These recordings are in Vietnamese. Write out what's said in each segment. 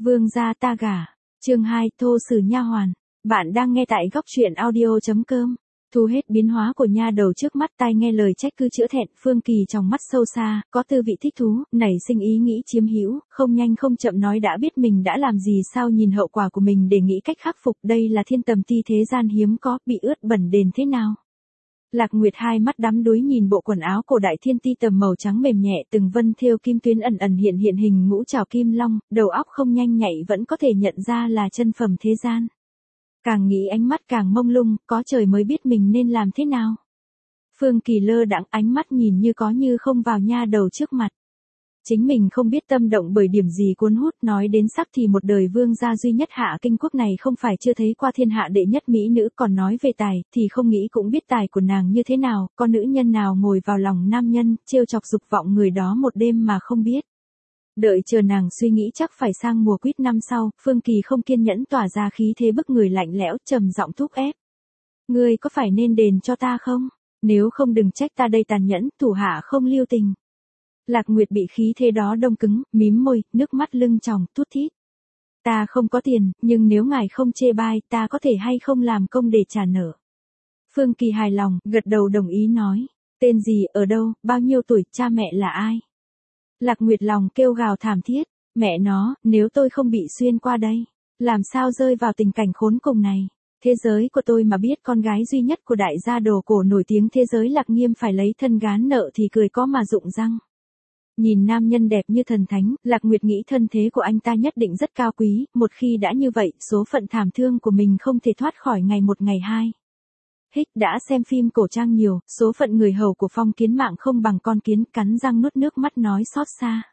Vương gia ta gả. Chương 2, thô sử nha hoàn. Bạn đang nghe tại góc truyện audio.com. Thu hết biến hóa của nha đầu trước mắt, tai nghe lời trách cứ chữa thẹn, Phương Kỳ trong mắt sâu xa, có tư vị thích thú, nảy sinh ý nghĩ chiếm hữu, không nhanh không chậm nói đã biết mình đã làm gì sao nhìn hậu quả của mình để nghĩ cách khắc phục, đây là thiên tầm ti thế gian hiếm có, bị ướt bẩn đền thế nào. Lạc Nguyệt hai mắt đắm đuối nhìn bộ quần áo cổ đại thiên ti tầm màu trắng mềm nhẹ, từng vân thêu kim tuyến ẩn ẩn hiện hiện hình ngũ trảo kim long, đầu óc không nhanh nhạy vẫn có thể nhận ra là chân phẩm thế gian. Càng nghĩ ánh mắt càng mông lung, có trời mới biết mình nên làm thế nào. Phương Kỳ lơ đãng, ánh mắt nhìn như có như không vào nha đầu trước mặt. Chính mình không biết tâm động bởi điểm gì cuốn hút, nói đến sắc thì một đời vương gia duy nhất Hạ Kinh Quốc này không phải chưa thấy qua thiên hạ đệ nhất mỹ nữ, còn nói về tài thì không nghĩ cũng biết tài của nàng như thế nào, có nữ nhân nào ngồi vào lòng nam nhân, trêu chọc dục vọng người đó một đêm mà không biết. Đợi chờ nàng suy nghĩ chắc phải sang mùa quýt năm sau, Phương Kỳ không kiên nhẫn tỏa ra khí thế bức người lạnh lẽo, trầm giọng thúc ép. Ngươi có phải nên đền cho ta không? Nếu không đừng trách ta đây tàn nhẫn, thủ hạ không lưu tình. Lạc Nguyệt bị khí thế đó đông cứng, mím môi, nước mắt lưng tròng, thút thít. Ta không có tiền, nhưng nếu ngài không chê bai, ta có thể hay không làm công để trả nợ. Phương Kỳ hài lòng, gật đầu đồng ý nói. Tên gì, ở đâu, bao nhiêu tuổi, cha mẹ là ai? Lạc Nguyệt lòng kêu gào thảm thiết. Mẹ nó, nếu tôi không bị xuyên qua đây, làm sao rơi vào tình cảnh khốn cùng này? Thế giới của tôi mà biết con gái duy nhất của đại gia đồ cổ nổi tiếng thế giới Lạc Nghiêm phải lấy thân gán nợ thì cười có mà rụng răng. Nhìn nam nhân đẹp như thần thánh, Lạc Nguyệt nghĩ thân thế của anh ta nhất định rất cao quý, một khi đã như vậy, số phận thảm thương của mình không thể thoát khỏi ngày một ngày hai. Hích đã xem phim cổ trang nhiều, số phận người hầu của Phong Kiến Mạng không bằng con kiến, cắn răng nuốt nước mắt nói xót xa.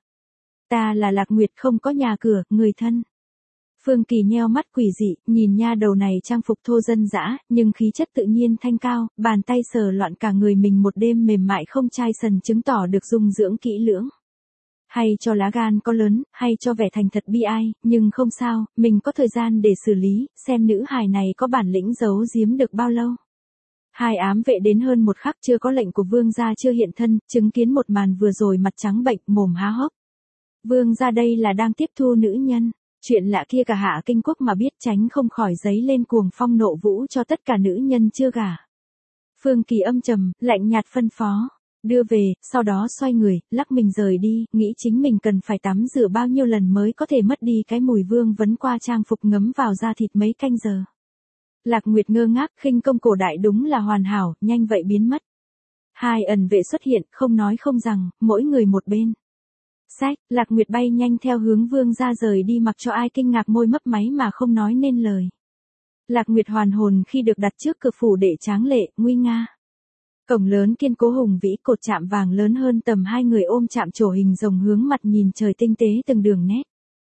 Ta là Lạc Nguyệt, không có nhà cửa, người thân. Phương Kỳ nheo mắt quỷ dị, nhìn nha đầu này trang phục thô dân dã, nhưng khí chất tự nhiên thanh cao, bàn tay sờ loạn cả người mình một đêm mềm mại không chai sần chứng tỏ được dung dưỡng kỹ lưỡng. Hay cho lá gan có lớn, hay cho vẻ thành thật bi ai, nhưng không sao, mình có thời gian để xử lý, xem nữ hài này có bản lĩnh giấu giếm được bao lâu. Hai ám vệ đến hơn một khắc chưa có lệnh của vương gia chưa hiện thân, chứng kiến một màn vừa rồi mặt trắng bệch, mồm há hốc. Vương gia đây là đang tiếp thu nữ nhân. Chuyện lạ kia cả Hạ Kinh Quốc mà biết tránh không khỏi giấy lên cuồng phong nộ vũ cho tất cả nữ nhân chưa gả. Phương Kỳ âm trầm, lạnh nhạt phân phó. Đưa về, sau đó xoay người, lắc mình rời đi, nghĩ chính mình cần phải tắm rửa bao nhiêu lần mới có thể mất đi cái mùi vương vấn qua trang phục ngấm vào da thịt mấy canh giờ. Lạc Nguyệt ngơ ngác, khinh công cổ đại đúng là hoàn hảo, nhanh vậy biến mất. Hai ẩn vệ xuất hiện, không nói không rằng, mỗi người một bên. Sách, Lạc Nguyệt bay nhanh theo hướng vương ra rời đi mặc cho ai kinh ngạc môi mấp máy mà không nói nên lời. Lạc Nguyệt hoàn hồn khi được đặt trước cửa phủ đệ tráng lệ, nguy nga. Cổng lớn kiên cố hùng vĩ, cột chạm vàng lớn hơn tầm hai người ôm chạm trổ hình rồng hướng mặt nhìn trời tinh tế từng đường nét.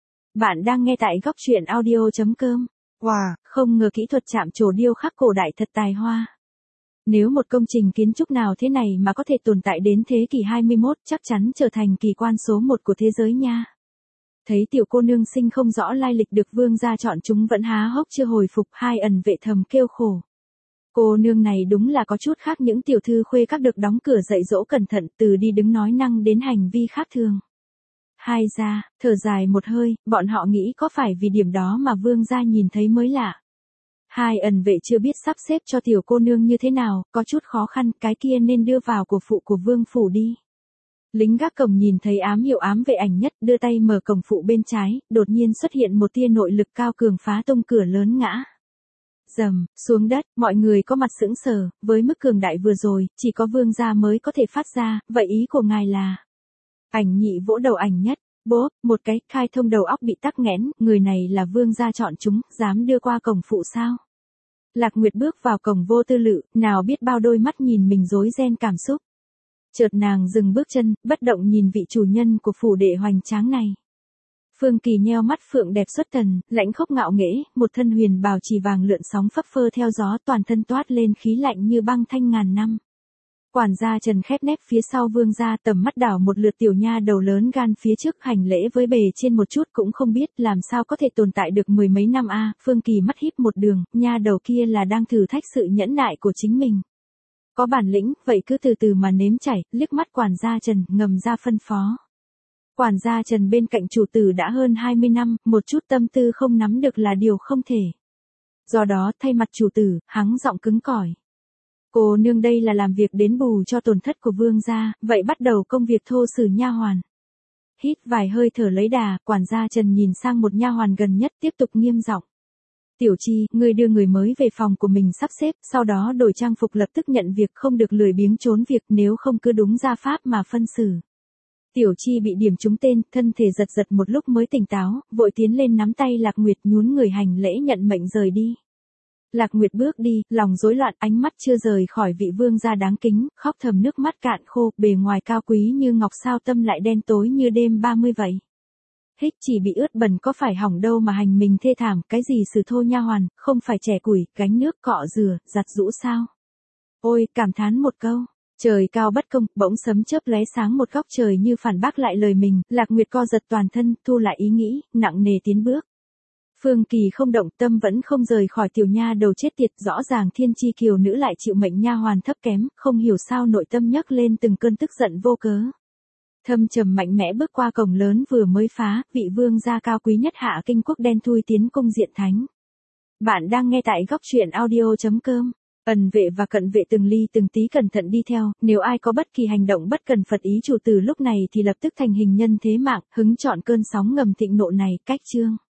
Bạn đang nghe tại góc truyện audio.com. Wow, không ngờ kỹ thuật chạm trổ điêu khắc cổ đại thật tài hoa. Nếu một công trình kiến trúc nào thế này mà có thể tồn tại đến thế kỷ 21, chắc chắn trở thành kỳ quan số 1 của thế giới nha. Thấy tiểu cô nương xinh không rõ lai lịch được vương gia chọn chúng vẫn há hốc chưa hồi phục, hai ẩn vệ thầm kêu khổ. Cô nương này đúng là có chút khác những tiểu thư khuê các được đóng cửa dạy dỗ cẩn thận, từ đi đứng nói năng đến hành vi khác thường. Hai gia, thở dài một hơi, bọn họ nghĩ có phải vì điểm đó mà vương gia nhìn thấy mới lạ. Hai ẩn vệ chưa biết sắp xếp cho tiểu cô nương như thế nào, có chút khó khăn, cái kia nên đưa vào của phụ của vương phủ đi. Lính gác cổng nhìn thấy ám hiệu ám vệ ảnh nhất, đưa tay mở cổng phụ bên trái, đột nhiên xuất hiện một tia nội lực cao cường phá tung cửa lớn ngã. Rầm, xuống đất, mọi người có mặt sững sờ, với mức cường đại vừa rồi, chỉ có vương gia mới có thể phát ra, vậy ý của ngài là. Ảnh nhị vỗ đầu ảnh nhất. Bố, một cái, khai thông đầu óc bị tắc nghẽn, người này là vương gia chọn chúng, dám đưa qua cổng phụ sao? Lạc Nguyệt bước vào cổng vô tư lự, nào biết bao đôi mắt nhìn mình rối ren cảm xúc. Chợt nàng dừng bước chân, bất động nhìn vị chủ nhân của phủ đệ hoành tráng này. Phương Kỳ nheo mắt phượng đẹp xuất thần, lãnh khốc ngạo nghễ, một thân huyền bào chỉ vàng lượn sóng phấp phơ theo gió, toàn thân toát lên khí lạnh như băng thanh ngàn năm. Quản gia Trần khép nép phía sau vương gia, tầm mắt đảo một lượt tiểu nha đầu lớn gan phía trước, hành lễ với bề trên một chút cũng không biết làm sao có thể tồn tại được mười mấy năm a. Phương Kỳ mắt híp một đường, nha đầu kia là đang thử thách sự nhẫn nại của chính mình. Có bản lĩnh, vậy cứ từ từ mà nếm trải, liếc mắt quản gia Trần, ngầm ra phân phó. Quản gia Trần bên cạnh chủ tử đã hơn 20 năm, một chút tâm tư không nắm được là điều không thể. Do đó, thay mặt chủ tử, hắn giọng cứng cỏi. Cô nương đây là làm việc đến bù cho tổn thất của vương gia, vậy bắt đầu công việc thô sử nha hoàn. Hít vài hơi thở lấy đà, quản gia Trần nhìn sang một nha hoàn gần nhất tiếp tục nghiêm giọng. Tiểu Chi, ngươi đưa người mới về phòng của mình sắp xếp, sau đó đổi trang phục lập tức nhận việc, không được lười biếng trốn việc, nếu không cứ đúng gia pháp mà phân xử. Tiểu Chi bị điểm trúng tên, thân thể giật giật một lúc mới tỉnh táo, vội tiến lên nắm tay Lạc Nguyệt nhún người hành lễ nhận mệnh rời đi. Lạc Nguyệt bước đi, lòng rối loạn, ánh mắt chưa rời khỏi vị vương gia đáng kính, khóc thầm nước mắt cạn khô, bề ngoài cao quý như ngọc sao tâm lại đen tối như đêm 30 vậy. Hích chỉ bị ướt bẩn có phải hỏng đâu mà hành mình thê thảm, cái gì xử thô nha hoàn, không phải chẻ củi, gánh nước cọ rửa, giặt giũ sao? Ôi, cảm thán một câu. Trời cao bất công, bỗng sấm chớp lóe sáng một góc trời như phản bác lại lời mình, Lạc Nguyệt co giật toàn thân, thu lại ý nghĩ, nặng nề tiến bước. Phương Kỳ không động, tâm vẫn không rời khỏi tiểu nha đầu chết tiệt, rõ ràng thiên chi kiều nữ lại chịu mệnh nha hoàn thấp kém, không hiểu sao nội tâm nhấc lên từng cơn tức giận vô cớ. Thâm trầm mạnh mẽ bước qua cổng lớn vừa mới phá, vị vương gia cao quý nhất hạ kinh quốc đen thui tiến cung diện thánh. Bạn đang nghe tại góc truyện audio.com. Ẩn vệ và cận vệ từng ly từng tí cẩn thận đi theo, nếu ai có bất kỳ hành động bất cần phật ý chủ tử lúc này thì lập tức thành hình nhân thế mạng, hứng chọn cơn sóng ngầm thịnh nộ này, cách chương.